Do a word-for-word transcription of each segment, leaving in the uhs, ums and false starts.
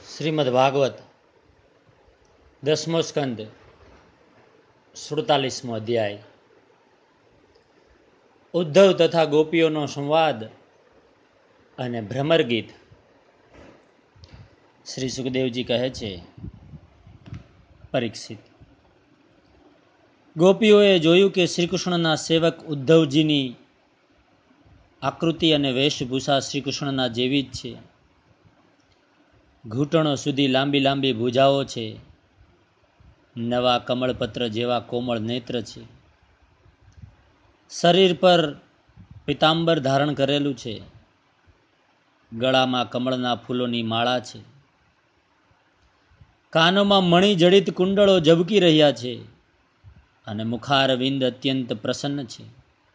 શ્રીમદ ભાગવત દસમો સ્કંદ સુડતાલીસમો અધ્યાય. ઉદ્ધવ તથા ગોપીઓનો સંવાદ અને ભ્રમર ગીત. શ્રી સુખદેવજી કહે છે, પરીક્ષિત, ગોપીઓએ જોયું કે શ્રીકૃષ્ણના સેવક ઉદ્ધવજીની આકૃતિ અને વેશભૂષા શ્રીકૃષ્ણના જેવી જ છે. ઘૂંટણો સુધી લાંબી લાંબી ભુજાઓ છે. નવા કમળપત્ર જેવા કોમળ નેત્ર છે. શરીર પર પીતાંબર ધારણ કરેલું છે. ગળામાં કમળના ફૂલોની માળા છે. કાનોમાં મણિ જડિત કુંડળો ઝબકી રહ્યા છે અને મુખારવિંદ અત્યંત પ્રસન્ન છે.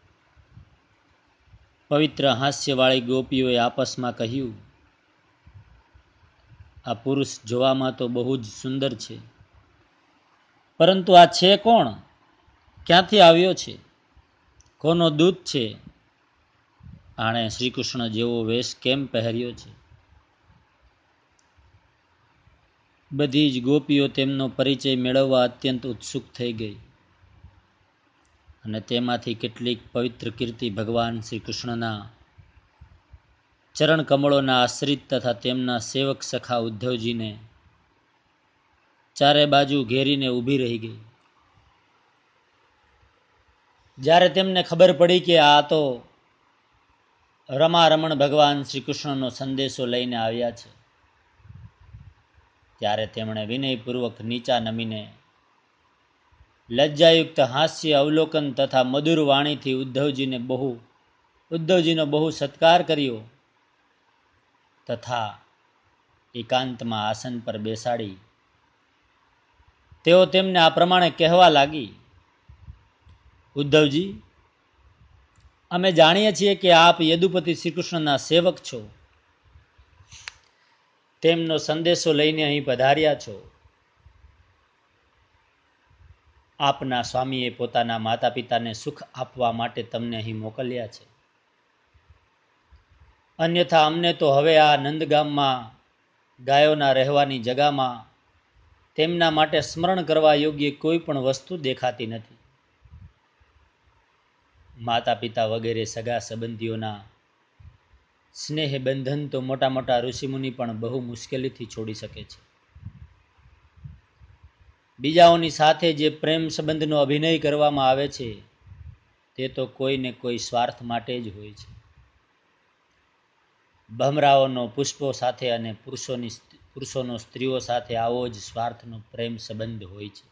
પવિત્ર હાસ્યવાળી ગોપીઓએ આપસમાં કહ્યું, આ પુરુષ જોવામાં તો બહુ જ સુંદર છે, પરંતુ આ છે કોણ? ક્યાંથી આવ્યો છે? કોનો દૂત છે? આણે શ્રીકૃષ્ણ જેવો વેશ કેમ પહેર્યો છે? બધી જ ગોપીઓ તેમનો પરિચય મેળવવા અત્યંત ઉત્સુક થઈ ગઈ અને તેમાંથી કેટલીક પવિત્ર કીર્તિ ભગવાન શ્રી કૃષ્ણના ચરણ કમળોના આશ્રિત તથા તેમના સેવક સખા ઉદ્ધવજીને ચારે બાજુ ઘેરીને ઊભી રહી ગઈ. જ્યારે તેમને ખબર પડી કે આ તો રમારમણ ભગવાન શ્રી કૃષ્ણનો સંદેશો લઈને આવ્યા છે, ત્યારે તેમણે વિનયપૂર્વક નીચા નમીને લજ્જાયુક્ત હાસ્ય અવલોકન તથા મધુર વાણીથી ઉદ્ધવજીને બહુ ઉદ્ધવજીનો બહુ સત્કાર કર્યો તથા એકાંતમાં આસન પર બેસાડી તેઓ તેમને આ પ્રમાણે કહેવા લાગી, ઉદ્ધવજી, અમે જાણીએ છીએ કે આપ યદુપતિ શ્રીકૃષ્ણના સેવક છો. તેમનો સંદેશો લઈને અહીં પધાર્યા છો. આપના સ્વામીએ પોતાના માતા પિતાને સુખ આપવા માટે તમને અહીં મોકલ્યા છે. અન્યથા અમને તો હવે આ નંદગામમાં ગાયોના રહેવાની જગામાં તેમના માટે સ્મરણ કરવા યોગ્ય કોઈ પણ વસ્તુ દેખાતી નથી. માતા પિતા વગેરે સગા સંબંધીઓના સ્નેહ બંધન તો મોટા મોટા ઋષિમુનિ પણ બહુ મુશ્કેલીથી છોડી શકે છે. બીજાઓની સાથે જે પ્રેમ સંબંધનો અભિનય કરવામાં આવે છે તે તો કોઈને કોઈ સ્વાર્થ માટે જ હોય છે. ભમરાઓનો પુષ્પો સાથે અને પુરુષોની પુરુષોનો સ્ત્રીઓ સાથે આવો જ સ્વાર્થનો પ્રેમ સંબંધ હોય છે.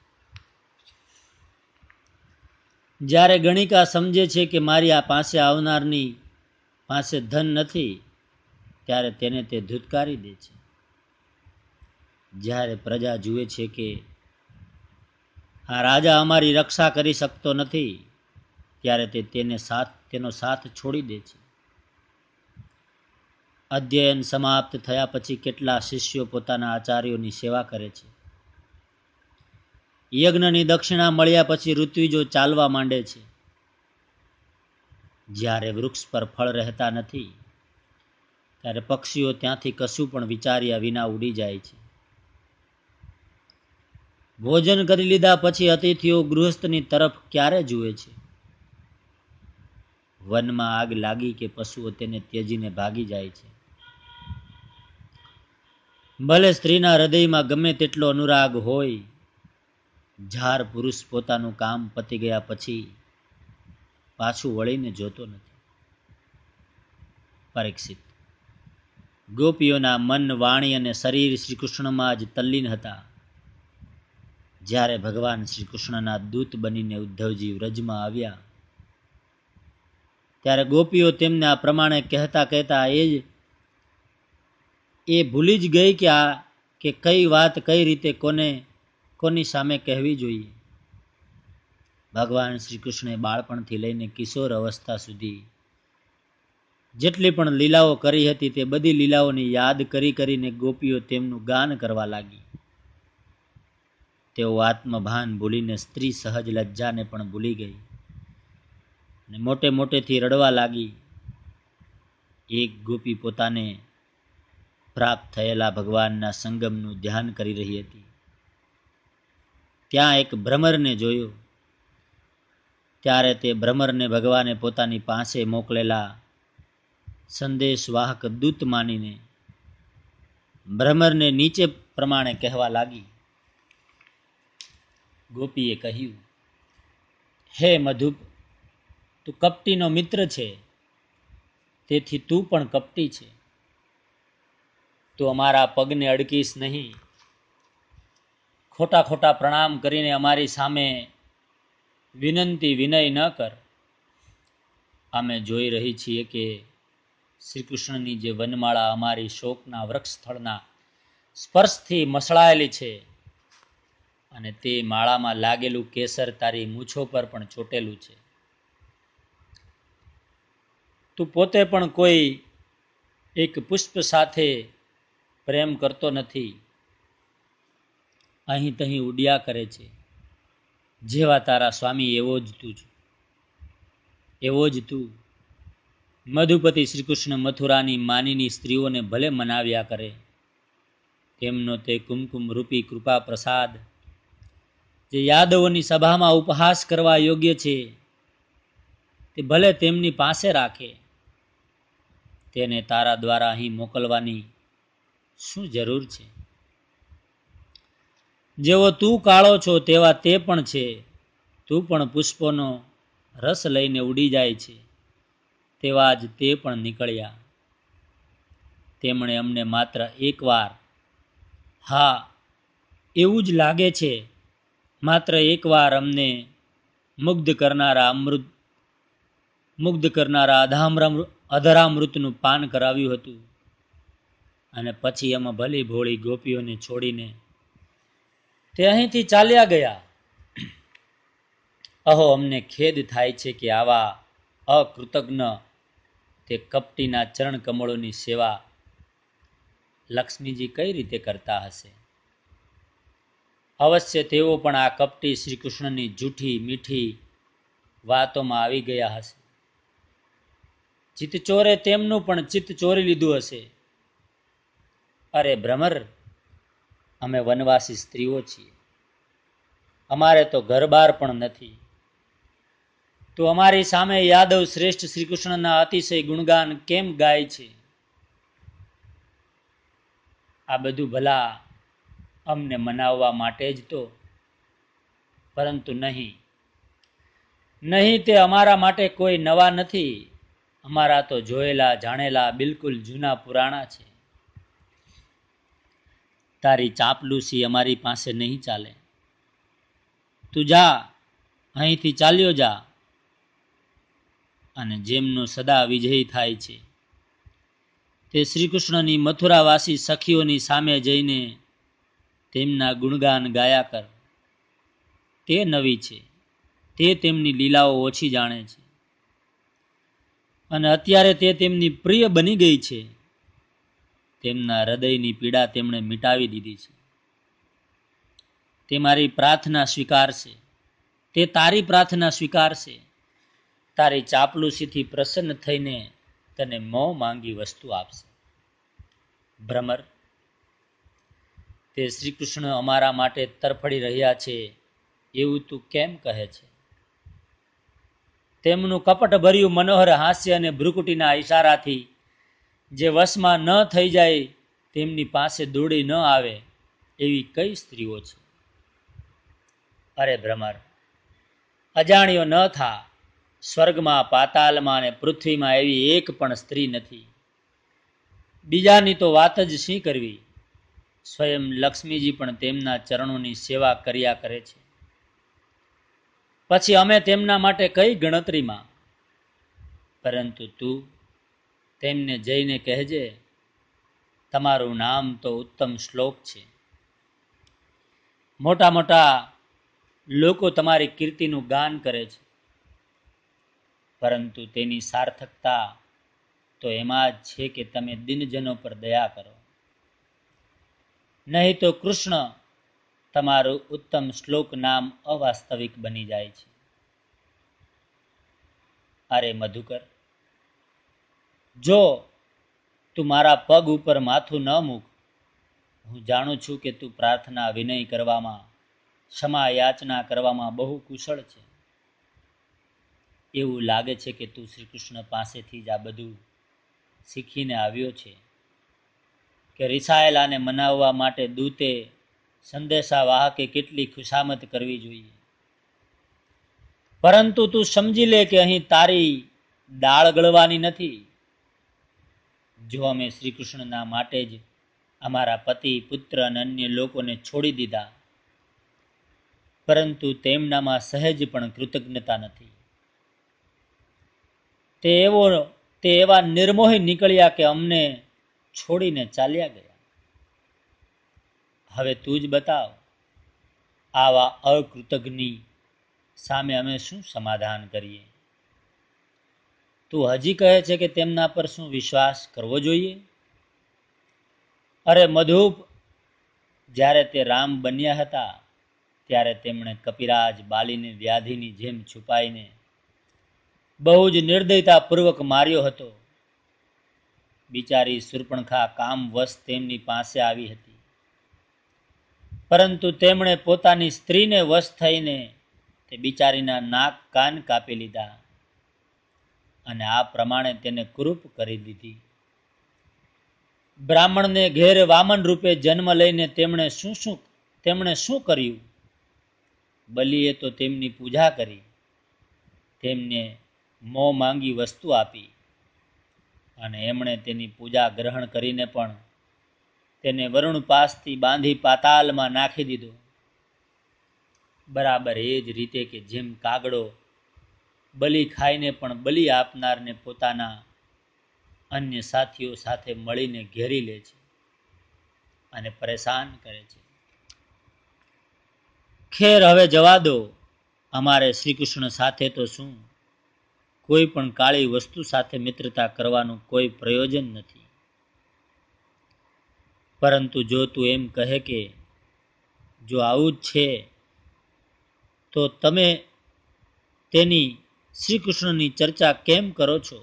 જ્યારે ગણિકા સમજે છે કે મારી આ પાસે આવનારની પાસે ધન નથી, ત્યારે તેને તે ધૂતકારી દે છે. જ્યારે પ્રજા જુએ છે કે આ રાજા અમારી રક્ષા કરી શકતો નથી, ત્યારે તે તેને સાથ તેનો સાથ છોડી દે છે. અધ્યયન સમાપ્ત થયા પછી કેટલા શિષ્યો પોતાના આચાર્યોની સેવા કરે છે. યજ્ઞની દક્ષિણા મળ્યા પછી ઋત્વિજો ચાલવા માંડે છે. જ્યારે વૃક્ષ પર ફળ રહેતા નથી, ત્યારે પક્ષીઓ ત્યાંથી કશું પણ વિચાર્યા વિના ઉડી જાય છે. ભોજન કરી લીધા પછી અતિથિઓ ગૃહસ્થની તરફ ક્યારે જુએ છે? વનમાં આગ લાગી કે પશુઓ તેને ત્યજીને ભાગી જાય છે. ભલે સ્ત્રીના હૃદયમાં ગમે તેટલો અનુરાગ હોય, ઝાર પુરુષ પોતાનું કામ પતી ગયા પછી પાછું વળીને જોતો નથી. પરીક્ષિત, ગોપીઓના મન, વાણી અને શરીર શ્રી કૃષ્ણમાં જ તલ્લીન હતા. જ્યારે ભગવાન શ્રી કૃષ્ણના દૂત બનીને ઉદ્ધવજી વ્રજમાં આવ્યા, ત્યારે ગોપીઓ તેમને આ પ્રમાણે કહેતા કહેતા એ જ એ ભૂલી જ ગઈ કે આ કે કઈ વાત કઈ રીતે કોને કોની સામે કહેવી જોઈએ. ભગવાન શ્રી કૃષ્ણે બાળપણથી લઈને કિશોર અવસ્થા સુધી જેટલી પણ લીલાઓ કરી હતી તે બધી લીલાઓની યાદ કરી કરીને ગોપીઓ તેમનું ગાન કરવા લાગી. તેઓ આત્મભાન ભૂલીને સ્ત્રી સહજ લજ્જાને પણ ભૂલી ગઈ અને મોટે મોટેથી રડવા લાગી. એક ગોપી પોતાને પ્રાપ્ત થયેલા ભગવાનના સંગમનું ધ્યાન કરી રહી હતી. ત્યાં એક ભ્રમરને જોયો. ત્યારે તે ભ્રમરને ભગવાને પોતાની પાસે મોકલેલા સંદેશવાહક દૂત માનીને ભ્રમરને નીચે પ્રમાણે કહેવા લાગી. ગોપીએ કહ્યું, હે મધુપ, તું કપટીનો મિત્ર છે, તેથી તું પણ કપટી છે. તું અમારા પગને અડકીશ નહીં. ખોટા ખોટા પ્રણામ કરીને અમારી સામે વિનંતી વિનય ન કર. અમે જોઈ રહી છીએ કે શ્રી કૃષ્ણની જે વનમાળા અમારી શોકના વૃક્ષ સ્થળના સ્પર્શથી મસળાયેલી છે, અને તે માળામાં લાગેલું કેસર તારી મૂછો પર પણ ચોટેલું છે. તું પોતે પણ કોઈ એક પુષ્પ સાથે પ્રેમ કરતો નથી. અહીં તહીં ઉડ્યા કરે છે. જેવા તારા સ્વામી એવો જ તું જ એવો જ તું મધુપતિ શ્રી કૃષ્ણ મથુરાની માનીની સ્ત્રીઓને ભલે મનાવ્યા કરે, તેમનો તે કુમકુમ રૂપી કૃપા પ્રસાદ જે યાદવોની સભામાં ઉપહાસ કરવા યોગ્ય છે, તે ભલે તેમની પાસે રાખે. તેને તારા દ્વારા અહીં મોકલવાની શું જરૂર છે? જેવો તું કાળો છો તેવા તે પણ છે. તું પણ પુષ્પોનો રસ લઈને ઉડી જાય છે, તેવા જ તે પણ નીકળ્યા. તેમણે અમને માત્ર એકવાર, હા એવું જ લાગે છે, માત્ર એકવાર અમને મુગ્ધ કરનારા અમૃત મુગ્ધ કરનારા અધામૃત અધરામૃતનું પાન કરાવ્યું હતું, અને પછી અમે ભલી ભોળી ગોપીઓને છોડીને તે અહીંથી ચાલ્યા ગયા. અહો, અમને ખેદ થાય છે કે આવા અકૃતજ્ઞ તે કપટીના ચરણ કમળોની સેવા લક્ષ્મીજી કઈ રીતે કરતા હશે? અવશ્ય તેઓ પણ આ કપટી શ્રી કૃષ્ણની જૂઠી મીઠી વાતોમાં આવી ગયા હશે. ચિત્તચોરે તેમનું પણ ચિત્ત ચોરી લીધું હશે. અરે ભ્રમર, અમે વનવાસી સ્ત્રીઓ છીએ. અમારે તો ઘરબાર પણ નથી. તો અમારી સામે યાદવ શ્રેષ્ઠ શ્રી કૃષ્ણના અતિશય ગુણગાન કેમ ગાય છે? આ બધું ભલા અમને મનાવવા માટે જ તો, પરંતુ નહીં નહીં તે અમારા માટે કોઈ નવા નથી. અમારા તો જોયેલા જાણેલા બિલકુલ જૂના પુરાણા છે. તારી ચાંપલૂસી અમારી પાસે નહીં ચાલે. તું જા, અહીંથી ચાલ્યો જા. અને જેમનો સદા વિજયી થાય છે, તે શ્રી કૃષ્ણની મથુરાવાસી સખીઓની સામે જઈને તેમના ગુણગાન ગાયા કર. તે નવી છે, તે તેમની લીલાઓ ઓછી જાણે છે, અને અત્યારે તે તેમની પ્રિય બની ગઈ છે. તેમના હૃદયની પીડા તેમણે મિટાવી દીધી છે. તે મારી પ્રાર્થના સ્વીકારશે. તે તારી પ્રાર્થના સ્વીકારશે. તારી ચાપલુસીથી પ્રસન્ન થઈને તને મોં માંગી વસ્તુ આપશે. ભ્રમર, તે શ્રી કૃષ્ણ અમારા માટે તરફડી રહ્યા છે એવું તું કેમ કહે છે? તેમનું કપટ ભર્યું મનોહર હાસ્ય અને ભ્રુકુટીના ઈશારાથી જે વશમાં ન થઈ જાય, તેમની પાસે દોડી ન આવે એવી કઈ સ્ત્રીઓ છે? અરે ભ્રમર, અજાણ્યો ન થા. સ્વર્ગમાં, પાતાલમાં અને પૃથ્વીમાં એવી એક પણ સ્ત્રી નથી. બીજાની તો વાત જ શી કરવી. સ્વયં લક્ષ્મીજી પણ તેમના ચરણોની સેવા કર્યા કરે છે. પછી અમે તેમના માટે કઈ ગણતરીમાં? પરંતુ તું તેમને જઈને કહેજે, તમારું નામ તો ઉત્તમ શ્લોક છે. મોટા મોટા લોકો તમારી કીર્તિનું ગાન કરે છે, પરંતુ તેની સાર્થકતા તો એમાં જ છે કે તમે દિનજનો પર દયા કરો. નહીં તો કૃષ્ણ તમારું ઉત્તમ શ્લોક નામ અવાસ્તવિક બની જાય છે. અરે મધુકર, જો તું મારા પગ ઉપર માથું ન મૂક. હું જાણું છું કે તું પ્રાર્થના વિનય કરવામાં, ક્ષમા યાચના કરવામાં બહુ કુશળ છે. એવું લાગે છે કે તું શ્રી કૃષ્ણ પાસેથી જ આ બધું શીખીને આવ્યો છે, કે રિસાયેલાને મનાવવા માટે દૂતે, સંદેશા વાહકે કેટલી ખુશામત કરવી જોઈએ. પરંતુ તું સમજી લે કે અહીં તારી દાળ ગળવાની નથી. જો અમે શ્રી કૃષ્ણના માટે જ અમારા પતિ, પુત્ર અને અન્ય લોકોને છોડી દીધા, પરંતુ તેમનામાં સહેજ પણ કૃતજ્ઞતા નથી. તે એવો તે એવા નિર્મોહી નીકળ્યા કે અમને છોડીને ચાલ્યા ગયા. હવે તું જ બતાવ, આવા અકૃતજ્ઞની સામે અમે શું સમાધાન કરીએ? તું હજી કહે છે કે તેમના પર શું વિશ્વાસ કરવો જોઈએ? અરે મધુપ, જ્યારે તે રામ બન્યા હતા ત્યારે તેમણે કપિરાજ બાલીને વ્યાધિની જેમ છુપાઈને બહુ જ નિર્દયતાપૂર્વક માર્યો હતો. બિચારી શૂર્પણખા કામવશ તેમની પાસે આવી હતી, પરંતુ તેમણે પોતાની સ્ત્રીને વશ થઈને તે બિચારીના નાક કાન કાપી લીધા અને આ પ્રમાણે તેને કુરૂપ કરી દીધી. બ્રાહ્મણને ઘેર વામન રૂપે જન્મ લઈને તેમણે શું શું તેમણે શું કર્યું? બલિએ તો તેમની પૂજા કરી, તેમને મોં માંગી વસ્તુ આપી, અને એમણે તેની પૂજા ગ્રહણ કરીને પણ તેને વરુણ પાસથી બાંધી પાતાલમાં નાખી દીધો. બરાબર એ જ રીતે કે જેમ કાગડો બલિ ખાઈને પણ બલિ આપનારને પોતાના અન્ય સાથીઓ સાથે મળીને ઘેરી લે છે અને પરેશાન કરે છે. ખેર, હવે જવા દો. અમારે શ્રી કૃષ્ણ સાથે તો શું, કોઈ પણ કાળી વસ્તુ સાથે મિત્રતા કરવાનું કોઈ પ્રયોજન નથી. પરંતુ જો તું એમ કહે કે જો આવું જ છે તો તમે તેની શ્રી કૃષ્ણની ચર્ચા કેમ કરો છો?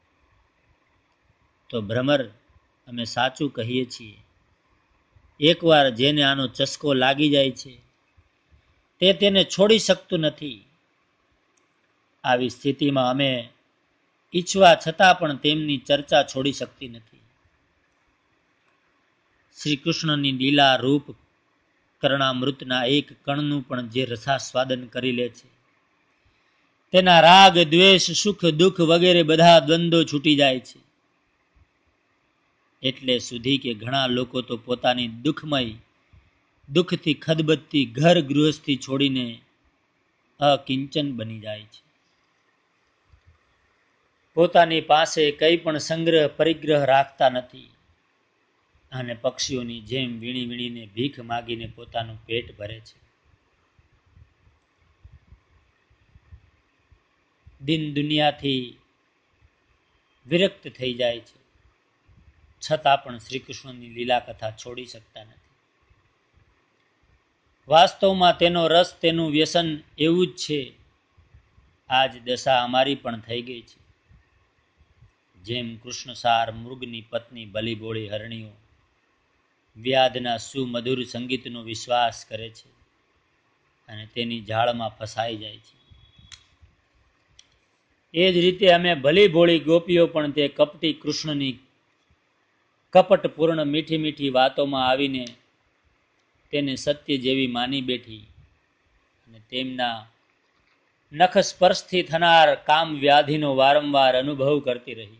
તો ભ્રમર, અમે સાચું કહીએ છીએ. એકવાર જેને આનો ચસ્કો લાગી જાય છે તે તેને છોડી શકતું નથી. આવી સ્થિતિમાં અમે ઈચ્છવા છતાં પણ તેમની ચર્ચા છોડી શકતી નથી. શ્રી કૃષ્ણની લીલા રૂપ કરણામૃતના એક કણનું પણ જે રસાસ્વાદન કરી લે છે, તેના રાગ, દ્વેષ, સુખ, દુઃખ વગેરે બધા દ્વંદ્વો છૂટી જાય છે. એટલે સુધી કે ઘણા લોકો તો પોતાની દુઃખમય દુઃખથી ખદબદતી ઘર ગૃહસ્થી છોડીને અકિંચન બની જાય છે. પોતાની પાસે કંઈ પણ સંગ્રહ પરિગ્રહ રાખતા નથી અને પક્ષીઓની જેમ વીણી વીણીને ભીખ માગીને પોતાનું પેટ ભરે છે. દિન દુનિયાથી વિરક્ત થઈ જાય છે, છતાં પણ શ્રી કૃષ્ણની લીલા કથા છોડી શકતા નથી. વાસ્તવમાં તેનો રસ, તેનું વ્યસન એવું જ છે. આ જ દશા અમારી પણ થઈ ગઈ છે. જેમ કૃષ્ણસાર મૃગની પત્ની ભલીભોળી હરણીઓ વ્યાધના સુમધુર સંગીતનો વિશ્વાસ કરે છે અને તેની જાળમાં ફસાઈ જાય છે, એ જ રીતે અમે ભલી ભોળી ગોપીઓ પણ તે કપટી કૃષ્ણની કપટપૂર્ણ મીઠી મીઠી વાતોમાં આવીને તેને સત્ય જેવી માની બેઠી અને તેમના નખ સ્પર્શથી થનાર કામ વ્યાધિનો વારંવાર અનુભવ કરતી રહી.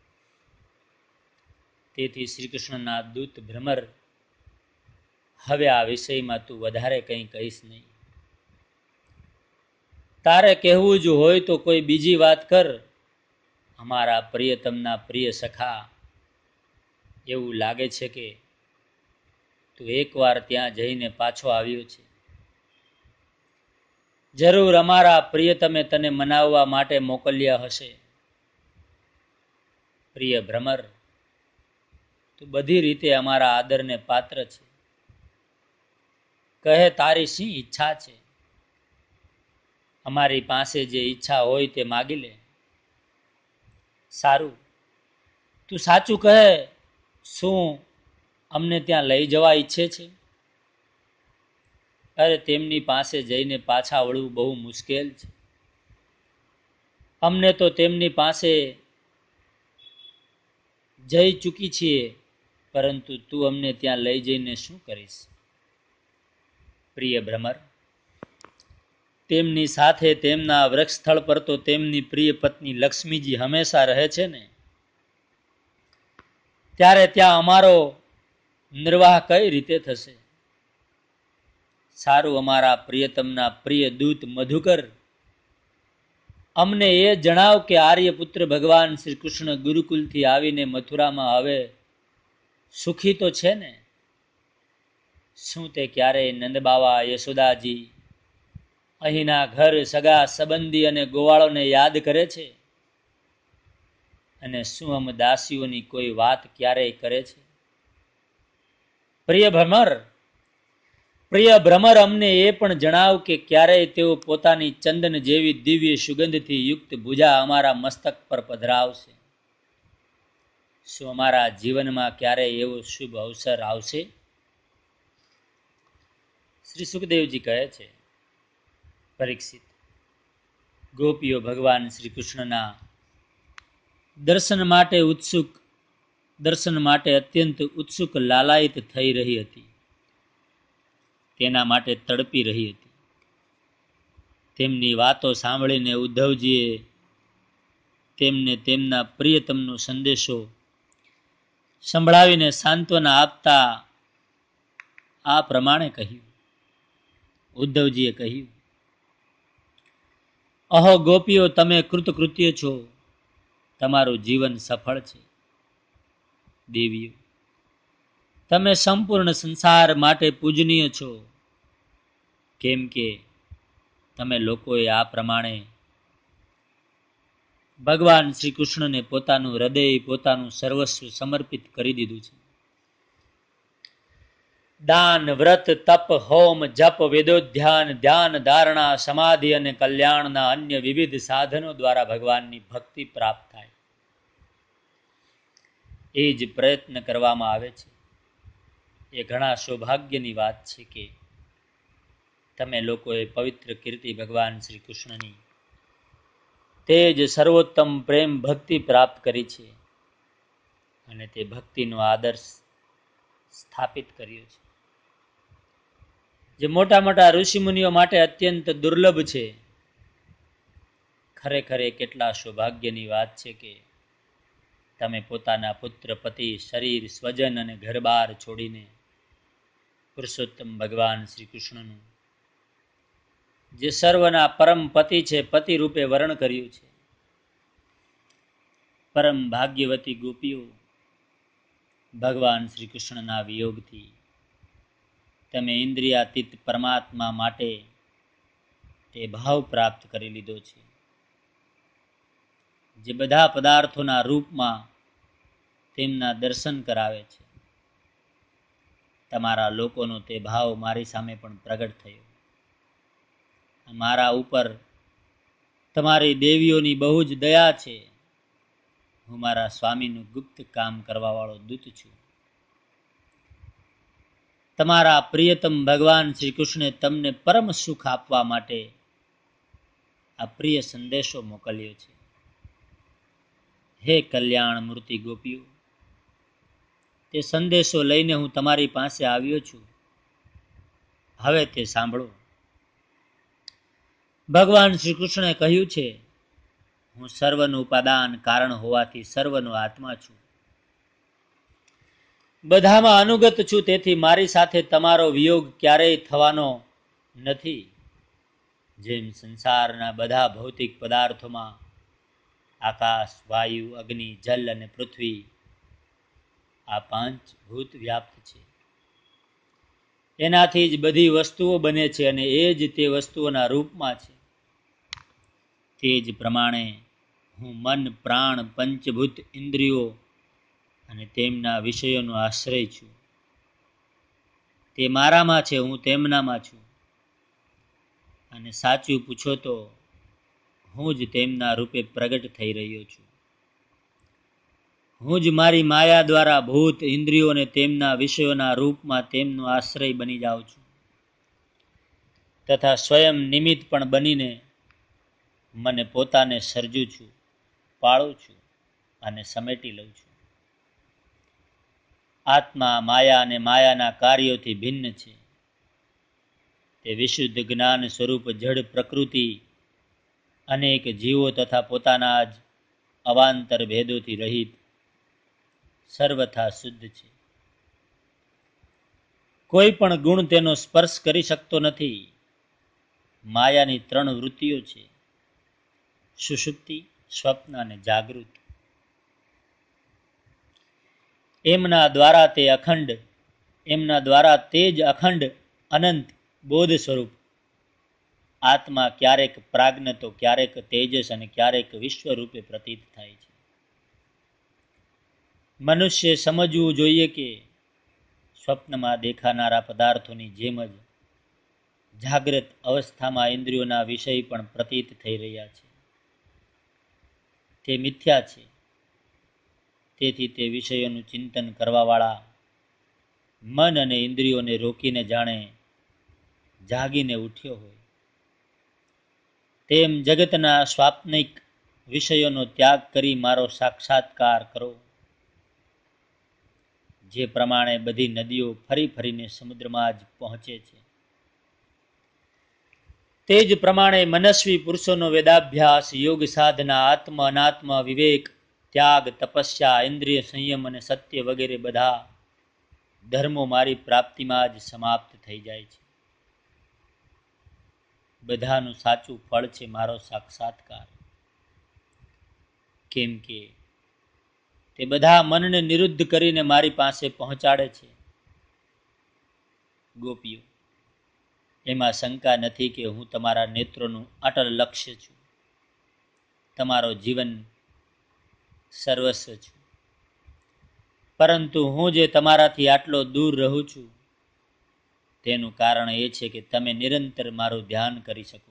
તેથી શ્રી કૃષ્ણના દૂત ભ્રમર, હવે આ વિષયમાં તું વધારે કંઈ કહીશ નહીં. તારે કહેવું જ હોય તો કોઈ બીજી વાત કર. અમારા પ્રિયતમના પ્રિય સખા, એવું લાગે છે કે તું એકવાર ત્યાં જઈને પાછો આવ્યો છે. જરૂર અમારા પ્રિયતમે તને મનાવવા માટે મોકલ્યા હશે. પ્રિય ભ્રમર, તું બધી રીતે અમારા આદરને પાત્ર છે. કહે, તારી શી ઈચ્છા છે? અમારી પાસે જે ઈચ્છા હોય તે માગી લે. સારું, તું સાચું કહે શું અમને ત્યાં લઈ જવા ઈચ્છે છે? અરે તેમની પાસે જઈને પાછા વળવું બહુ મુશ્કેલ છે. અમને તો તેમની પાસે જઈ ચૂકી છીએ, પરંતુ તું અમને ત્યાં લઈ જઈને શું કરીશ? પ્રિય ભ્રમર, તેમની સાથે તેમના વૃક્ષ સ્થળ પર તો તેમની પ્રિય પત્ની લક્ષ્મીજી હંમેશા રહે છે ને. ત્યારે ત્યાં અમારો નિર્વાહ કઈ રીતે થશે? સારું, અમારા પ્રિયતમના પ્રિય દૂત મધુકર, અમને એ જણાવ કે આર્યપુત્ર ભગવાન શ્રી કૃષ્ણ ગુરુકુલથી આવીને મથુરામાં હવે સુખી તો છે ને? શું તે ક્યારેય નંદબાવા, યશોદાજી, અહીંના ઘર, સગા સંબંધી અને ગોવાળોને યાદ કરે છે? અને શું અમ દાસીઓની કોઈ વાત ક્યારેય કરે છે? પ્રિય ભ્રમર પ્રિય ભ્રમર અમને એ પણ જણાવ કે ક્યારેય તેઓ પોતાની ચંદન જેવી દિવ્ય સુગંધથી યુક્ત ભુજા અમારા મસ્તક પર પધરાવશે? શું અમારા જીવનમાં ક્યારેય એવો શુભ અવસર આવશે? શ્રી સુખદેવજી કહે છે, પરીક્ષિત, ગોપીઓ ભગવાન શ્રી કૃષ્ણના દર્શન માટે ઉત્સુક દર્શન માટે અત્યંત ઉત્સુક લાલાયિત થઈ રહી હતી. તેના માટે તડપી રહી હતી. તેમની વાતો સાંભળીને ઉદ્ધવજીએ તેમને તેમના પ્રિયતમનો સંદેશો સંભળાવીને સાંત્વના આપતા આ પ્રમાણે કહ્યું. ઉદ્ધવજીએ કહ્યું, અહો ગોપીઓ, તમે કૃતકૃત્ય છો, તમારું જીવન સફળ છે. દેવીઓ, તમે સંપૂર્ણ સંસાર માટે પૂજનીય છો, કેમ કે તમે લોકોએ આ પ્રમાણે ભગવાન શ્રી કૃષ્ણને પોતાનું હૃદય, પોતાનું સર્વસ્વ સમર્પિત કરી દીધું છે. દાન, વ્રત, તપ, હોમ, જપ, વેદોધ્યાન, ધ્યાન, ધારણા, સમાધિ અને કલ્યાણના અન્ય વિવિધ સાધનો દ્વારા ભગવાનની ભક્તિ પ્રાપ્ત થાય, એ જ પ્રયત્ન કરવામાં આવે છે. એ ઘણા સૌભાગ્યની વાત છે કે તમે લોકોએ પવિત્ર કીર્તિ ભગવાન શ્રી કૃષ્ણની તે જ સર્વોત્તમ પ્રેમ ભક્તિ પ્રાપ્ત કરી છે અને તે ભક્તિનો આદર્શ સ્થાપિત કર્યો છે, જે મોટા મોટા ઋષિમુનિઓ માટે અત્યંત દુર્લભ છે. ખરેખર એ કેટલા સૌભાગ્યની વાત છે કે તમે પોતાના પુત્ર, પતિ, શરીર, સ્વજન અને ઘરબાર છોડીને પુરુષોત્તમ ભગવાન શ્રી કૃષ્ણનું, જે સર્વના પરમ પતિ છે, પતિ રૂપે વરણ કર્યું છે. પરમ ભાગ્યવતી ગોપીઓ, ભગવાન શ્રી કૃષ્ણના વિયોગથી તમે ઇન્દ્રિયાતીત પરમાત્મા માટે તે ભાવ પ્રાપ્ત કરી લીધો છે, જે બધા પદાર્થોના રૂપમાં તેમના દર્શન કરાવે છે. તમારા લોકોનો તે ભાવ મારી સામે પણ પ્રગટ થયો. મારા ઉપર તમારી દેવીઓની બહુ જ દયા છે. હું મારા સ્વામીનું ગુપ્ત કામ કરવા વાળો દૂત છું. તમારા પ્રિયતમ ભગવાન શ્રી કૃષ્ણે તમને પરમ સુખ આપવા માટે આ પ્રિય સંદેશો મોકલ્યો છે. હે કલ્યાણ મૂર્તિ ગોપીઓ, તે સંદેશો લઈને હું તમારી પાસે આવ્યો છું. હવે તે સાંભળો. ભગવાન શ્રી કૃષ્ણે કહ્યું છે, હું સર્વનું ઉપાદાન કારણ હોવાથી સર્વનો આત્મા છું, બધામાં અનુગત છું. તેથી મારી સાથે તમારો વિયોગ ક્યારેય થવાનો નથી. જેમ સંસારના બધા ભૌતિક પદાર્થોમાં આકાશ, વાયુ, અગ્નિ, જલ અને પૃથ્વી આ પાંચ ભૂત વ્યાપ્ત છે, એનાથી જ બધી વસ્તુઓ બને છે અને એ જ તે વસ્તુઓના રૂપમાં છે. તે જ પ્રમાણે હું મન, પ્રાણ, પંચભૂત ઇન્દ્રિયો અને તેમના વિષયોનો આશ્રય છું. તે મારામાં છે, હું તેમનામાં છું. અને સાચું પૂછો તો હું જ તેમના રૂપે પ્રગટ થઈ રહ્યો છું. હું જ મારી માયા દ્વારા ભૂત ઇન્દ્રિયોને તેમના વિષયોના રૂપમાં તેમનો આશ્રય બની જાઉં છું તથા સ્વયં નિમિત્ત પણ બનીને મને પોતાને સર્જું છું, પાળું છું અને સમેટી લઉં છું. આત્મા માયા અને માયાના કાર્યોથી ભિન્ન છે. તે વિશુદ્ધ જ્ઞાન સ્વરૂપ જડ પ્રકૃતિ અનેક જીવો તથા પોતાના જ અવાંતર ભેદોથી રહિત સર્વથા શુદ્ધ છે. કોઈ પણ ગુણ તેનો સ્પર્શ કરી શકતો નથી. માયાની ત્રણ વૃત્તિઓ છે: સુષુપ્તિ, સ્વપ્ન અને જાગૃત. એમના દ્વારા તે અખંડ એમના દ્વારા તે જ અખંડ અનંત બોધ સ્વરૂપ આત્મા ક્યારેક પ્રાજ્ઞ તો ક્યારેક તેજસ અને ક્યારેક વિશ્વ રૂપે પ્રતીત થાય છે. મનુષ્ય સમજવું જોઈએ કે સ્વપ્નમાં દેખાનારા પદાર્થોની જેમ જ જાગ્રત અવસ્થામાં ઇન્દ્રિયોના વિષય પણ પ્રતીત થઈ રહ્યા છે. તે મિથ્યા છે. તેથી તે વિષયોનું ચિંતન કરવાવાળા મન અને ઇન્દ્રિયોને રોકીને જાણે જાગીને ઉઠ્યો હોય તેમ જગતના સ્વાપ્નિક વિષયોનો ત્યાગ કરી મારો સાક્ષાત્કાર કરો. જે પ્રમાણે બધી નદીઓ ફરી ફરીને સમુદ્રમાં જ પહોંચે છે તે જ પ્રમાણે મનસ્વી પુરુષોનો વેદાભ્યાસ, યોગ સાધના, આત્મ અનાત્મ વિવેક, ત્યાગ, તપસ્યા, ઇન્દ્રિય સંયમ અને સત્ય વગેરે બધા ધર્મો મારી પ્રાપ્તિમાં જ સમાપ્ત થઈ જાય છે. બધાનું સાચું ફળ છે મારો સાક્ષાત્કાર. કેમ કે તે બધા મનને નિરુદ્ધ કરીને મારી પાસે પહોંચાડે છે. ગોપીઓ, એમાં શંકા નથી કે હું તમારા નેત્રોનું અટલ લક્ષ્ય છું, તમારો જીવન સર્વસ્વ છું. પરંતુ હું જે તમારાથી આટલો દૂર રહું છું તેનું કારણ એ છે કે તમે નિરંતર મારું ધ્યાન કરી શકો.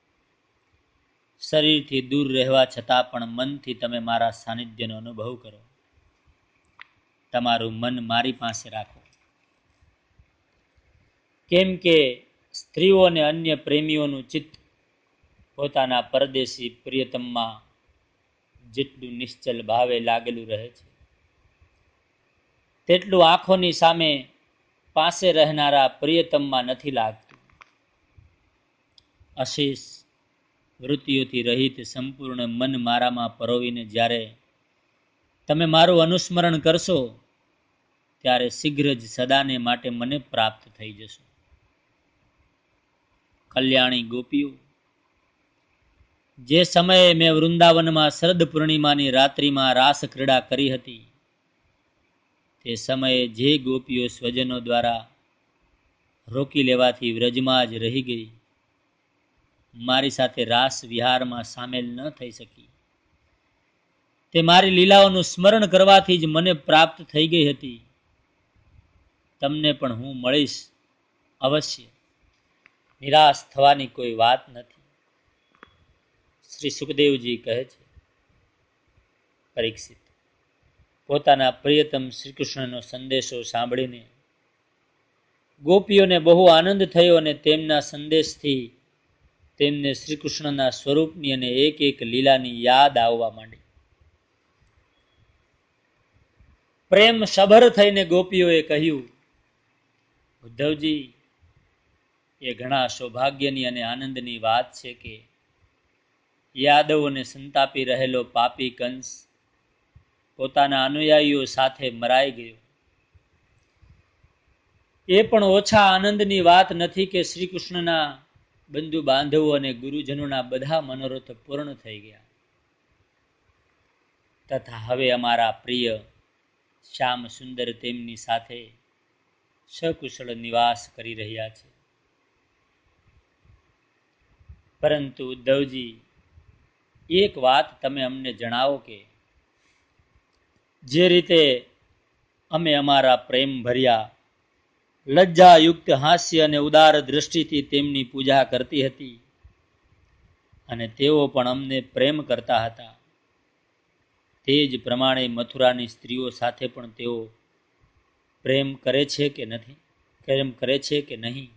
શરીરથી દૂર રહેવા છતાં પણ મનથી તમે મારા સાનિધ્યનો અનુભવ કરો. તમારું મન મારી પાસે રાખો. કેમ કે સ્ત્રીઓ અને અન્ય પ્રેમીઓનું ચિત્ત પોતાના પરદેશી પ્રિયતમમાં જેટલું નિશ્ચલ ભાવે લાગેલું રહે છે તેટલું આંખોની સામે પાસે રહેનારા પ્રિયતમમાં નથી લાગતું. અશેષ વૃત્તિઓથી રહિત સંપૂર્ણ મન મારામાં પરોવીને જ્યારે તમે મારું અનુસ્મરણ કરશો ત્યારે શીઘ્ર જ સદાને માટે મને પ્રાપ્ત થઈ જશો. કલ્યાણી ગોપીઓ, જે સમયે મેં વૃંદાવનમાં શરદ પૂર્ણિમાની રાત્રિમાં રાસ ક્રીડા કરી હતી તે સમયે જે ગોપીઓ સ્વજનો દ્વારા રોકી લેવાથી વ્રજમાં જ રહી ગઈ, મારી સાથે રાસ વિહારમાં સામેલ ન થઈ શકી, તે મારી લીલાઓનું સ્મરણ કરવાથી જ મને પ્રાપ્ત થઈ ગઈ હતી. તમને પણ હું મળીશ અવશ્ય. નિરાશ થવાની કોઈ વાત નથી. શ્રી સુખદેવજી કહે છે, પરીક્ષિત, પોતાના પ્રિયતમ શ્રી કૃષ્ણનો સંદેશો સાંભળીને ગોપીઓને બહુ આનંદ થયો અને તેમના સંદેશથી તેમને શ્રી કૃષ્ણના સ્વરૂપની અને એક એક લીલાની યાદ આવવા માંડી. પ્રેમ સભર થઈને ગોપીઓએ કહ્યું, ઉદ્ધવજી, એ ઘણા સૌભાગ્યની અને આનંદની વાત છે કે યાદવોને સંતાપી રહેલો પાપી કંસ પોતાના અનુયાયીઓ સાથે મરાઈ ગયો. એ પણ ઓછા આનંદની વાત નથી કે શ્રી કૃષ્ણના બંધુ બાંધવો અને ગુરુજનોના બધા મનોરથ પૂર્ણ થઈ ગયા તથા હવે અમારા પ્રિય શ્યામ સુંદર તેમની સાથે સકુશળ નિવાસ કરી રહ્યા છે. પરંતુ ઉદ્ધવજી, એક વાત તમે અમને જણાવો કે જે રીતે અમે અમારા પ્રેમ ભર્યા લજ્જાયુક્ત હાસ્ય અને ઉદાર દ્રષ્ટિથી તેમની પૂજા કરતી હતી અને તેઓ પણ અમને પ્રેમ કરતા હતા, તે જ પ્રમાણે મથુરાની સ્ત્રીઓ સાથે પણ તેઓ પ્રેમ કરે છે કે નથી પ્રેમ કરે છે કે નહીં.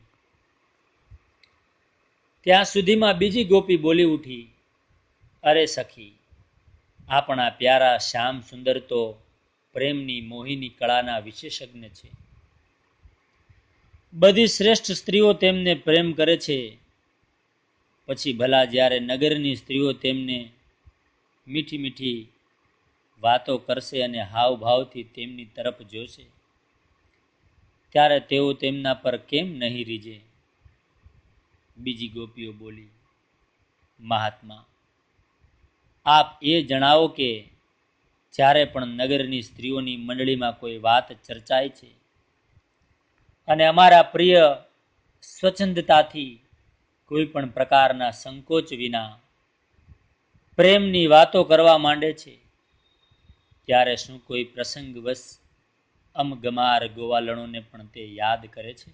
ત્યાં સુધીમાં બીજી ગોપી બોલી ઉઠી, અરે સખી, આપણા પ્યારા શ્યામ સુંદર તો પ્રેમની મોહિની કળાના વિશેષજ્ઞ છે. બધી શ્રેષ્ઠ સ્ત્રીઓ તેમને પ્રેમ કરે છે, પછી ભલા જ્યારે નગરની સ્ત્રીઓ તેમને મીઠી મીઠી વાતો કરશે અને હાવભાવથી તેમની તરફ જોશે, ત્યારે તેઓ તેમના પર કેમ નહીં રીઝે. બીજી ગોપીઓ બોલી, મહાત્મા, આપ એ જણાવો કે જ્યારે પણ નગરની સ્ત્રીઓની મંડળીમાં કોઈ વાત ચર્ચાય છે અને અમારા પ્રિય સ્વચ્છંદતાથી કોઈ પણ પ્રકારના સંકોચ વિના પ્રેમની વાતો કરવા માંડે છે, ત્યારે શું કોઈ પ્રસંગવશ અમગમાર ગોવાલણોને પણ તે યાદ કરે છે?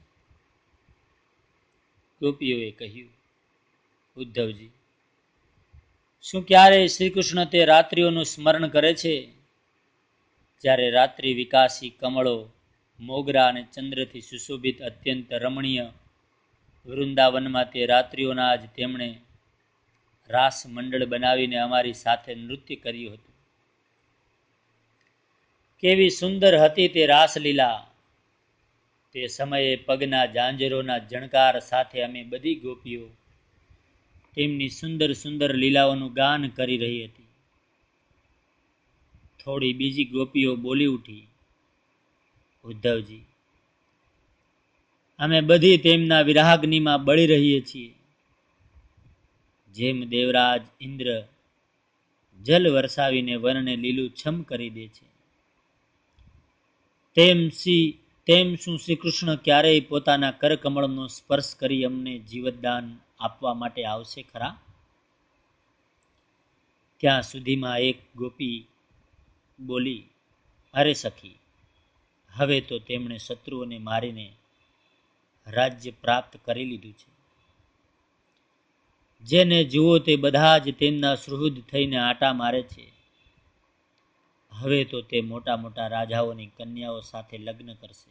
ગોપીઓએ કહ્યું, ઉદ્ધવજી, શું ક્યારેય શ્રી કૃષ્ણ તે રાત્રિઓનું સ્મરણ કરે છે જ્યારે રાત્રિ વિકાસી કમળો, મોગરા અને ચંદ્રથી સુશોભિત અત્યંત રમણીય વૃંદાવનમાં તે રાત્રિઓના જ તેમણે રાસ મંડળ બનાવીને અમારી સાથે નૃત્ય કર્યું હતું. કેવી સુંદર હતી તે રાસલીલા. તે સમયે પગના ઝાંઝરોના જણકાર સાથે અમે બધી ગોપીઓ તેમની સુંદર સુંદર લીલાઓનું ગાન કરી રહી હતી. થોડી બીજી ગોપીઓ બોલી ઉઠી, ઉદ્ધવજી, અમે બધી તેમના વિરાગ્નિમાં બળી રહીએ છીએ. જેમ દેવરાજ ઇન્દ્ર જલ વરસાવીને વનને લીલું છમ કરી દે છે, તેમ સી તેમ શું શ્રી કૃષ્ણ ક્યારેય પોતાના કરકમળનો સ્પર્શ કરી અમને જીવતદાન આપવા માટે આવશે ખરા? ત્યાં સુધીમાં એક ગોપી બોલી, અરે સખી, હવે તો તેમણે શત્રુઓને મારીને રાજ્ય પ્રાપ્ત કરી લીધું છે. જેને જુઓ તે બધા જ તેમના સુહૃદ થઈને આટા મારે છે. હવે તો તે મોટા મોટા રાજાઓની કન્યાઓ સાથે લગ્ન કરશે,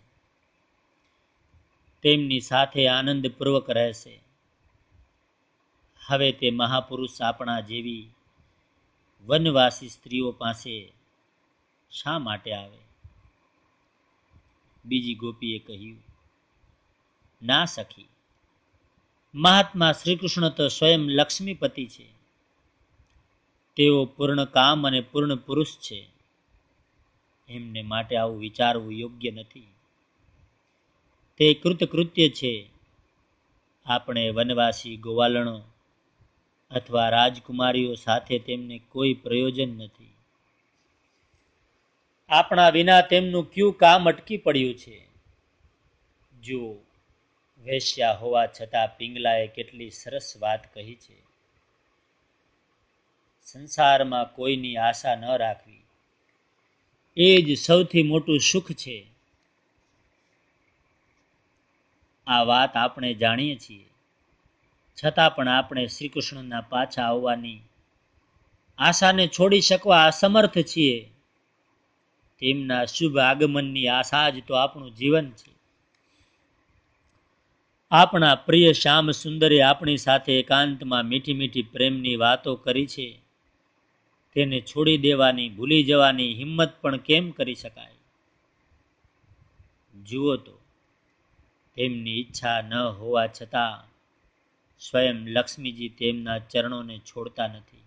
તેમની સાથે આનંદપૂર્વક રહેશે. હવે તે મહાપુરુષ આપણા જેવી વનવાસી સ્ત્રીઓ પાસે શા માટે આવે? બીજી ગોપીએ કહ્યું, ના સખી, મહાત્મા શ્રી કૃષ્ણ તો સ્વયં લક્ષ્મીપતિ છે. તેઓ પૂર્ણ કામ અને પૂર્ણ પુરુષ છે. એમને માટે આવું વિચારવું યોગ્ય નથી. તે કૃતકૃત્ય છે. આપણે વનવાસી ગોવાલણો અથવા રાજકુમારીઓ સાથે તેમને કોઈ પ્રયોજન નથી. આપણા વિના તેમનું ક્યું કામ અટકી પડ્યું છે? જો વેશ્યા હોવા છતાં પિંગલાએ કેટલી સરસ વાત કહી છે, સંસારમાં કોઈની આશા ન રાખવી એ જ સૌથી મોટું સુખ છે. આ વાત આપણે જાણીએ છીએ, છતાં પણ આપણે શ્રી કૃષ્ણના પાછા આવવાની આશાને છોડી શકવા અસમર્થ છીએ. તેમના શુભ આગમનની આશા જ તો આપણું જીવન છે. આપણા પ્રિય શ્યામ સુંદરે આપણી સાથે એકાંતમાં મીઠી મીઠી પ્રેમની વાતો કરી છે, તેને છોડી દેવાની, ભૂલી જવાની હિંમત પણ કેમ કરી શકાય? જુઓ તો, તેમની ઈચ્છા ન હોવા છતાં સ્વયં લક્ષ્મીજી તેમના ચરણોને છોડતા નથી.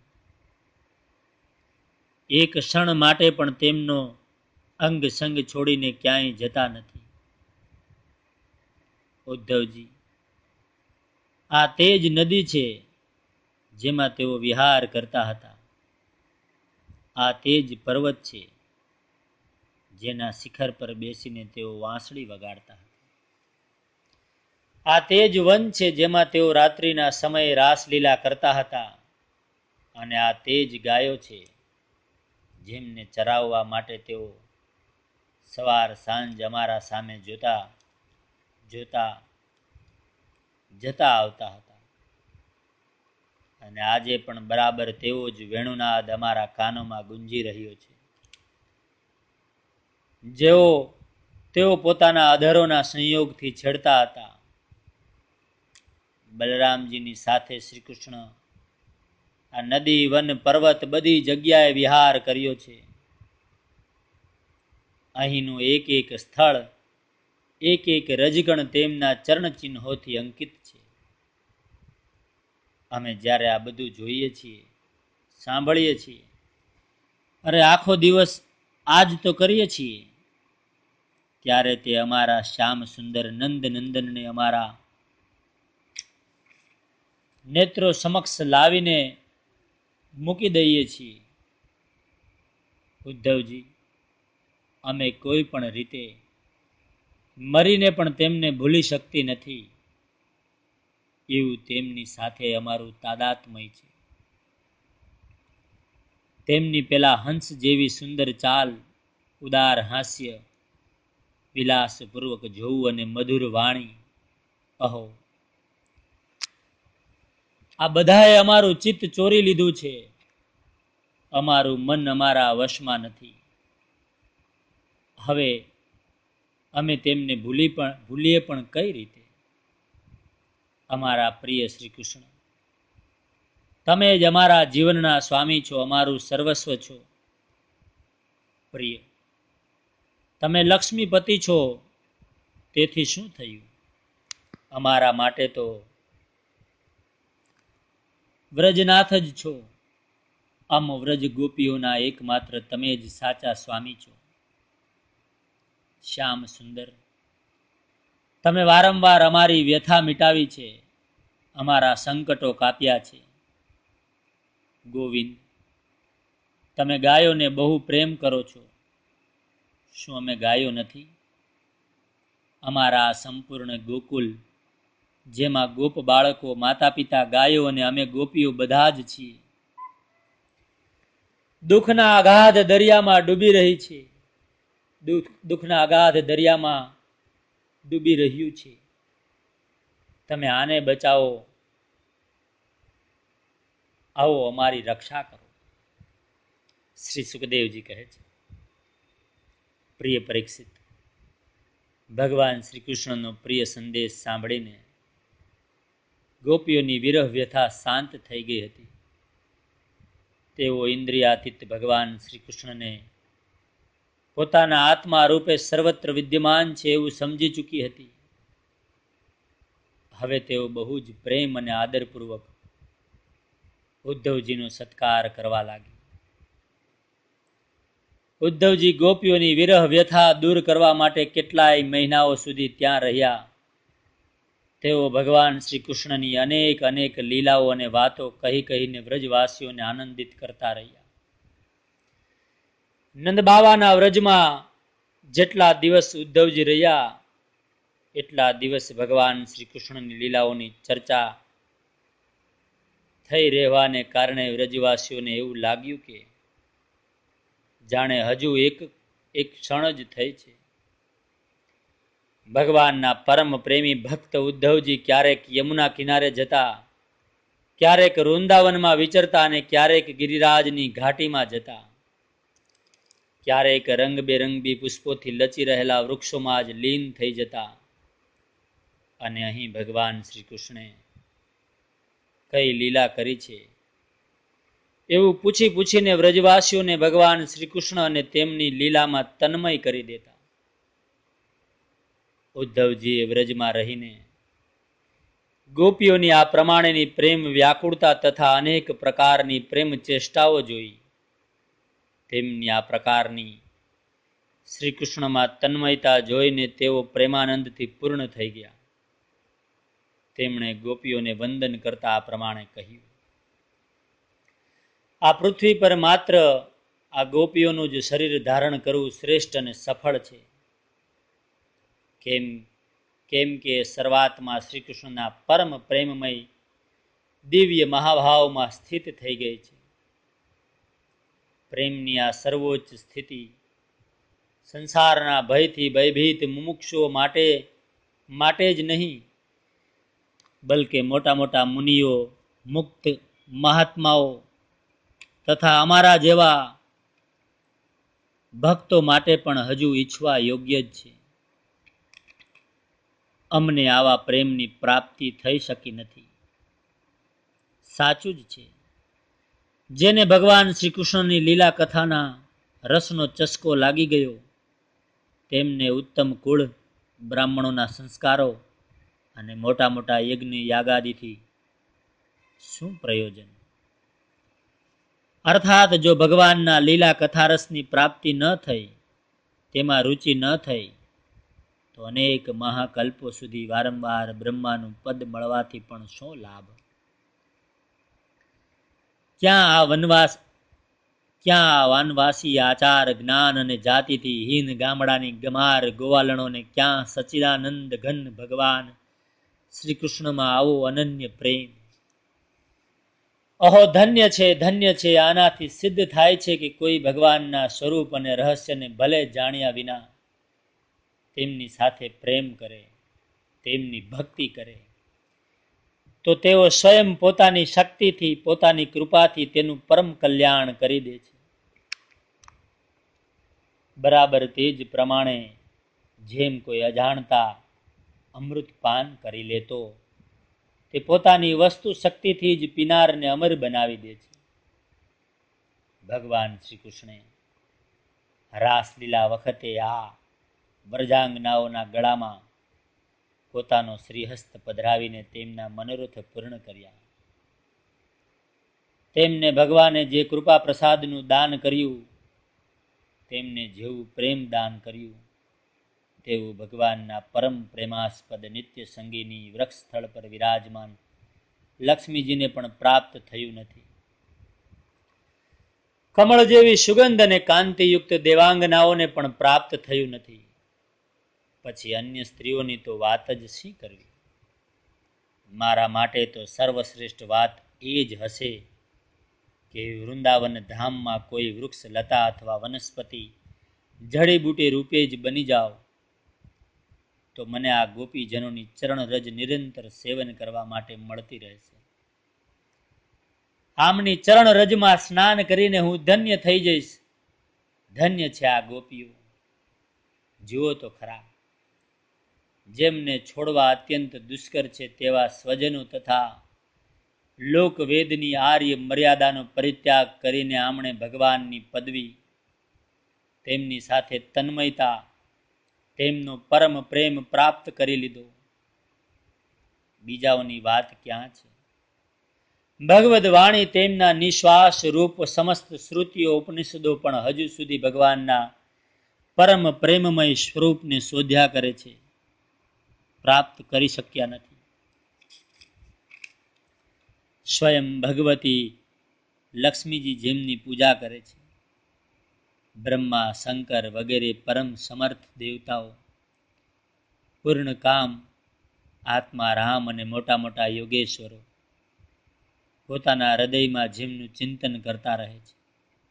એક ક્ષણ માટે પણ તેમનો અંગ સંગ છોડીને ક્યાંય જતા નથી. ઉદ્ધવજી, આ તે જ નદી છે જેમાં તેઓ વિહાર કરતા હતા. આ તે જ પર્વત છે જેના શિખર પર બેસીને તેઓ વાંસળી વગાડતા હતા. આ તે જ વન છે જેમાં તેઓ રાત્રિના સમયે રાસલીલા કરતા હતા. અને આ તે જ ગાયો છે જેમને ચરાવવા માટે તેઓ સવાર સાંજ અમારા સામે જોતા જોતા જતા આવતા હતા. અને આજે પણ બરાબર તેવો જ વેણુનાદ અમારા કાનોમાં ગુંજી રહ્યો છે. જેઓ તેઓ પોતાના અધરોના સંયોગથી છેડતા હતા. બલરામજીની સાથે શ્રી કૃષ્ણ આ નદી, વન, પર્વત બધી જગ્યાએ વિહાર કર્યો છે. અહીંનું એક એક સ્થળ, એક એક રજગણ તેમના ચરણચિહ્નોથી અંકિત છે. અમે જ્યારે આ બધું જોઈએ છીએ, સાંભળીએ છીએ, અરે આખો દિવસ આજ તો કરીએ છીએ, ત્યારે તે અમારા શ્યામ સુંદર નંદ નંદનને અમારા નેત્રો સમક્ષ લાવીને મૂકી દઈએ છીએ. ઉદ્ધવજી, અમે કોઈ પણ રીતે મરીને પણ તેમને ભૂલી શકતી નથી, એવું તેમની સાથે અમારું તાદાત્મય છે. તેમની પેલા હંસ જેવી સુંદર ચાલ, ઉદાર હાસ્ય, વિલાસપૂર્વક જોવું અને મધુર વાણી, અહો, આ બધાએ અમારું ચિત્ત ચોરી લીધું છે. અમારું મન અમારા વશમાં નથી. હવે અમે તેમને ભૂલી પણ ભૂલીએ પણ કઈ રીતે? અમારા પ્રિય શ્રી કૃષ્ણ, તમે જ અમારા જીવનના સ્વામી છો, અમારું સર્વસ્વ છો. પ્રિય, તમે લક્ષ્મીપતિ છો, તેથી શું થયું? અમારા માટે તો વ્રજનાથ જ છો. અમ વ્રજ ગોપીઓના એકમાત્ર તમે જ સાચા સ્વામી છો. શ્યામ સુંદર, તમે વારંવાર અમારી વ્યથા મિટાવી છે, અમારા સંકટો કાપ્યા છે. ગોવિંદ, તમે ગાયોને બહુ પ્રેમ કરો છો. શું અમે ગાયો નથી? અમારા સંપૂર્ણ ગોકુલ, જેમાં ગોપ બાળકો, માતા પિતા, ગાયો અને અમે ગોપીઓ બધા જ છીએ, દુઃખના અગાધ દરિયામાં ડૂબી રહી છે. દુઃખ દુઃખના અગાધ દરિયામાં ડૂબી રહ્યું છે. તમે આને બચાવો, આવો અમારી રક્ષા કરો. શ્રી સુખદેવજી કહે છે, પ્રિય પરીક્ષિત, ભગવાન શ્રી કૃષ્ણનો પ્રિય સંદેશ સાંભળીને ગોપીઓની વિરહ વ્યથા શાંત થઈ ગઈ હતી. તેઓ ઇન્દ્રિયાતીત ભગવાન શ્રી કૃષ્ણને પોતાના આત્મા રૂપે સર્વત્ર વિદ્યમાન છે એવું સમજી ચૂકી હતી. હવે તેઓ બહુ જ પ્રેમ અને આદરપૂર્વક ઉદ્ધવજીનો સત્કાર કરવા લાગી. ઉદ્ધવજી ગોપીઓની વિરહ વ્યથા દૂર કરવા માટે કેટલાય મહિનાઓ સુધી ત્યાં રહ્યા. તેઓ ભગવાન શ્રી કૃષ્ણની અનેક અનેક લીલાઓ અને વાતો કહી કહીને વ્રજવાસીઓને આનંદિત કરતા રહ્યા. નંદબાવાના વ્રજમાં જેટલા દિવસ ઉદ્ધવજી રહ્યા, એટલા દિવસ ભગવાન શ્રી કૃષ્ણની લીલાઓની ચર્ચા થઈ રહેવાને કારણે વ્રજવાસીઓને એવું લાગ્યું કે જાણે હજુ એક એક ક્ષણ જ થઈ છે. ભગવાનના પરમ પ્રેમી ભક્ત ઉદ્ધવજી ક્યારેક યમુના કિનારે જતા, ક્યારેક વૃંદાવનમાં વિચરતા અને ક્યારેક ગિરિરાજની ઘાટીમાં જતા, ક્યારેક રંગબેરંગી પુષ્પોથી લચી રહેલા વૃક્ષોમાં જ લીન થઈ જતા. અને અહીં ભગવાન શ્રી કૃષ્ણે કઈ લીલા કરી છે એવું પૂછી પૂછીને વ્રજવાસીઓને ભગવાન શ્રી કૃષ્ણ અને તેમની લીલામાં તન્મય કરી દેતા. ઉદ્ધવજીએ વ્રજમાં રહીને ગોપીઓની આ પ્રમાણેની પ્રેમ વ્યાકુળતા તથા અનેક પ્રકારની પ્રેમ ચેષ્ટાઓ જોઈ. તેમની આ પ્રકારની શ્રી કૃષ્ણમાં તન્મયતા જોઈને તેઓ પ્રેમાનંદથી પૂર્ણ થઈ ગયા. તેમણે ગોપીઓને વંદન કરતા આ પ્રમાણે કહ્યું, આ પૃથ્વી પર માત્ર આ ગોપીઓનું જ શરીર ધારણ કરવું શ્રેષ્ઠ અને સફળ છે. કેમ કેમ કે સર્વાત્મા શ્રી કૃષ્ણના પરમ પ્રેમમય દિવ્ય મહાભાવમાં સ્થિત થઈ ગઈ છે. પ્રેમની આ સર્વોચ્ચ સ્થિતિ સંસારના ભયથી ભયભીત મુમુક્ષુઓ માટે માટે જ નહીં, બલકે મોટા મોટા મુનિઓ, મુક્ત મહાત્માઓ તથા અમારા જેવા ભક્તો માટે પણ હજુ ઈચ્છવા યોગ્ય જ છે. અમને આવા પ્રેમની પ્રાપ્તિ થઈ શકી નથી. સાચું જ છે. જેને ભગવાન શ્રી કૃષ્ણની લીલા કથાના રસનો ચસ્કો લાગી ગયો તેમને ઉત્તમ કુળ, બ્રાહ્મણોના સંસ્કારો અને મોટા મોટા યજ્ઞ યાગાદિથી શું પ્રયોજન? અર્થાત જો ભગવાનના લીલા કથારસની પ્રાપ્તિ ન થઈ, તેમાં રુચિ ન થઈ, તો અનેક મહાકલ્પો સુધી વારંવાર બ્રહ્માનું પદ મળવાથી પણ શું લાભ? ક્યાં આ વનવાસ ક્યાં આ વનવાસી આચાર, જ્ઞાન અને જાતિથી હીન ગામડાની ગમાર ગોવાલણોને ક્યાં સચ્ચિદાનંદ ઘન ભગવાન શ્રી કૃષ્ણમાં આવો અનન્ય પ્રેમ? અહો ધન્ય છે, ધન્ય છે. આનાથી સિદ્ધ થાય છે કે કોઈ ભગવાનના સ્વરૂપ અને રહસ્યને ભલે જાણ્યા વિના તેમની સાથે પ્રેમ કરે, તેમની ભક્તિ કરે, તો તેઓ સ્વયં પોતાની શક્તિથી, પોતાની કૃપાથી તેનું પરમ કલ્યાણ કરી દે છે. બરાબર તે જ પ્રમાણે જેમ કોઈ અજાણતા અમૃત પાન કરી લેતો તે પોતાની વસ્તુ શક્તિથી જ પીનારને અમર બનાવી દે છે. ભગવાન શ્રી કૃષ્ણે રાસલીલા વખતે આ વ્રજાંગનાઓના ગળામાં પોતાનો શ્રીહસ્ત પધરાવીને તેમના મનોરથ પૂર્ણ કર્યા. તેમને ભગવાને જે કૃપા પ્રસાદનું દાન કર્યું, તેમને જેવું પ્રેમ દાન કર્યું, તેવું ભગવાનના પરમ પ્રેમાસ્પદ નિત્ય સંગીની વૃક્ષ સ્થળ પર વિરાજમાન લક્ષ્મીજીને પણ પ્રાપ્ત થયું નથી. કમળ જેવી સુગંધ અને કાંતિયુક્ત દેવાંગનાઓને પણ પ્રાપ્ત થયું નથી. પછી અન્ય સ્ત્રીઓની તો વાત જ શી કરવી? મારા માટે તો સર્વશ્રેષ્ઠ વાત એ જ હશે કે વૃંદાવન ધામમાં કોઈ વૃક્ષ, લતા અથવા વનસ્પતિ જડીબુટી રૂપે જ બની જાઓ તો મને આ ગોપીજનોની ચરણ રજ નિરંતર સેવન કરવા માટે મળતી રહેશે. આમની ચરણ રજમાં સ્નાન કરીને હું ધન્ય થઈ જઈશ. ધન્ય છે આ ગોપીઓ. જુઓ તો ખરા, જેમને છોડવા અત્યંત દુષ્કર છે તેવા સ્વજનો તથા લોકવેદની આર્ય મર્યાદાનો પરિત્યાગ કરીને આમણે ભગવાનની પદવી, તેમની સાથે તન્મયતા, તેમનો પરમ પ્રેમ પ્રાપ્ત કરી લીધો. બીજાઓની વાત ક્યાં છે? ભગવદ વાણી તેમના નિશ્વાસ રૂપ સમસ્ત શ્રુતિઓ ઉપનિષદો પણ હજુ સુધી ભગવાનના પરમ પ્રેમમય સ્વરૂપને શોધ્યા કરે છે, પ્રાપ્ત કરી શક્યા નથી. સ્વયં ભગવતી લક્ષ્મીજી જેમની પૂજા કરે છે, બ્રહ્મા, શંકર વગેરે પરમ સમર્થ દેવતાઓ, પૂર્ણ કામ, આત્મા રામ અને મોટા મોટા યોગેશ્વરો પોતાના હૃદયમાં જેમનું ચિંતન કરતા રહે છે,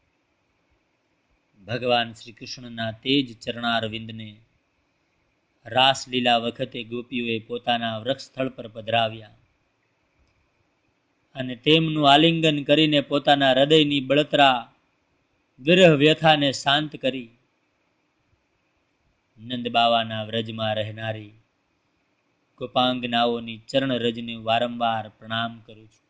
ભગવાન શ્રી કૃષ્ણના તેજ ચરણારવિંદને રાસલીલા વખતે ગોપીઓએ પોતાના વૃક્ષ સ્થળ પર પધરાવ્યા અને તેમનું આલિંગન કરીને પોતાના હૃદયની બળતરા વિરહ વ્યથાને શાંત કરી. નંદ બાવાના વ્રજમાં રહેનારી ગોપાંગનાઓની ચરણ રજને વારંવાર પ્રણામ કરું છું,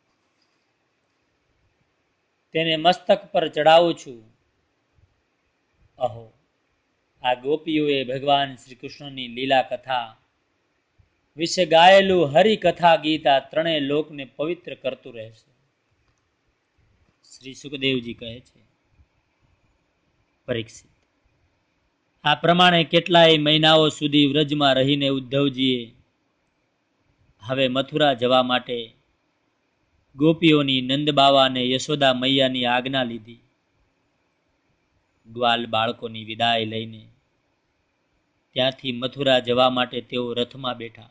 તેને મસ્તક પર ચડાવું છું. અહો, આ ગોપીઓએ ભગવાન શ્રી કૃષ્ણની લીલા કથા વિશે ગાયેલું હરિકથા ગીત આ ત્રણેય લોકને પવિત્ર કરતું રહેશે. શ્રી સુખદેવજી કહે છે, પરીક્ષિત, આ પ્રમાણે કેટલાય મહિનાઓ સુધી વ્રજમાં રહીને ઉદ્ધવજીએ હવે મથુરા જવા માટે ગોપીઓની નંદબાવા અને યશોદા મૈયાની આજ્ઞા લીધી. ગ્વાલ બાળકોની વિદાય લઈને ત્યાંથી મથુરા જવા માટે તેઓ રથમાં બેઠા.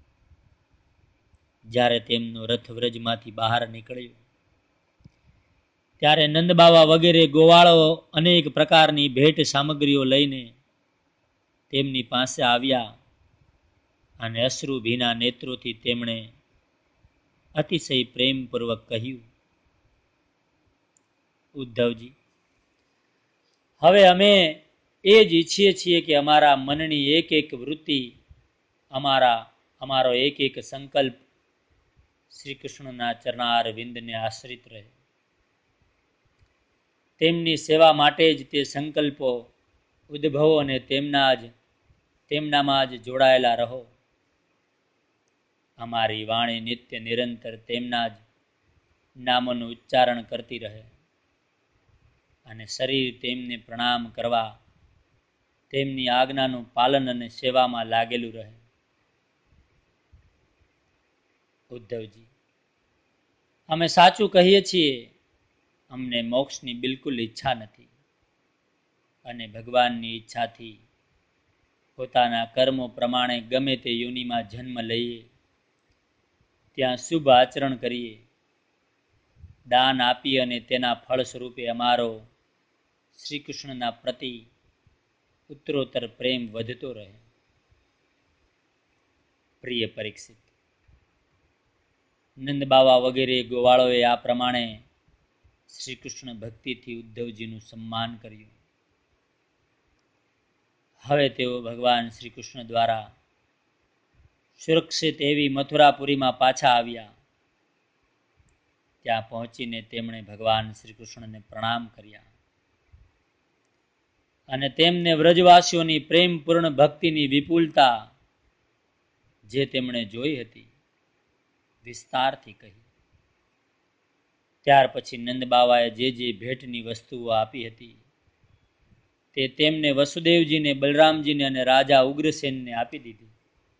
જ્યારે તેમનો રથ વ્રજમાંથી બહાર નીકળ્યો ત્યારે નંદબાવા વગેરે ગોવાળો અનેક પ્રકારની ભેટ સામગ્રીઓ લઈને તેમની પાસે આવ્યા અને અશ્રુભીના નેત્રોથી તેમણે અતિશય પ્રેમપૂર્વક કહ્યું, ઉદ્ધવજી, હવે અમે એ જ ઈચ્છીએ છીએ કે અમારા મનની એક એક વૃત્તિ, અમારા અમારો એક એક સંકલ્પ શ્રી કૃષ્ણના ચરણાર વિંદને આશ્રિત રહે. તેમની સેવા માટે જ તે સંકલ્પો ઉદ્ભવો અને તેમના જ તેમનામાં જ જોડાયેલા રહો. અમારી વાણી નિત્ય નિરંતર તેમના જ નામોનું ઉચ્ચારણ કરતી રહે અને શરીર તેમને પ્રણામ કરવા, તેમની આજ્ઞાનું પાલન અને સેવામાં લાગેલું રહે. ઉદ્ધવજી, અમે સાચું કહીએ છીએ, અમને મોક્ષની બિલકુલ ઈચ્છા નથી અને ભગવાનની ઈચ્છાથી પોતાના કર્મો પ્રમાણે ગમે તે યોનિમાં જન્મ લઈએ, ત્યાં શુભ આચરણ કરીએ, દાન આપી અને તેના ફળ સ્વરૂપે અમારો શ્રી કૃષ્ણના પ્રતિ ઉત્તરોત્તર પ્રેમ વધતો રહે. પ્રિય પરીક્ષિત, નંદ બાવા વગેરે ગોવાળોએ આ પ્રમાણે શ્રી કૃષ્ણ ભક્તિથી ઉદ્ધવજીનું સન્માન કર્યું. હવે તેઓ ભગવાન શ્રી કૃષ્ણ દ્વારા સુરક્ષિત એવી મથુરાપુરીમાં પાછા આવ્યા. ત્યાં પહોંચીને તેમણે ભગવાન શ્રી કૃષ્ણને પ્રણામ કર્યા અને તેમને વ્રજવાસીઓની પ્રેમપૂર્ણ ભક્તિની વિપુલતા જે તેમણે જોઈ હતી વિસ્તારથી કહી. ત્યાર પછી નંદ બાવાએ જે જે ભેટની વસ્તુઓ આપી હતી તે તેમને વસુદેવજીને, બલરામજીને અને રાજા ઉગ્રસેનને આપી દીધી.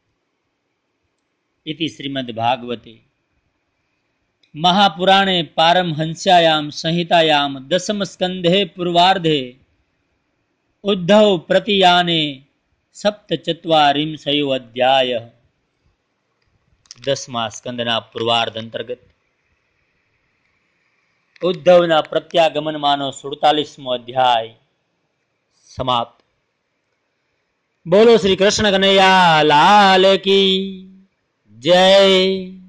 ઇતિ શ્રીમદ ભાગવતે મહાપુરાણે પારમહંસ્યાયામ સંહિતાયામ દસમ સ્કંધે પૂર્વાર્ધે ઉદ્ધવ પ્રતિયાને સપ્તચત્વારિંશયો અધ્યાય. દસમા સ્કંદના પૂર્વાર્ધ અંતર્ગત ઉદ્ધવના પ્રત્યાગમનમાંનો સુડતાલીસમો અધ્યાય સમાપ્ત. બોલો શ્રી કૃષ્ણ કનૈયા લાલ કી જય.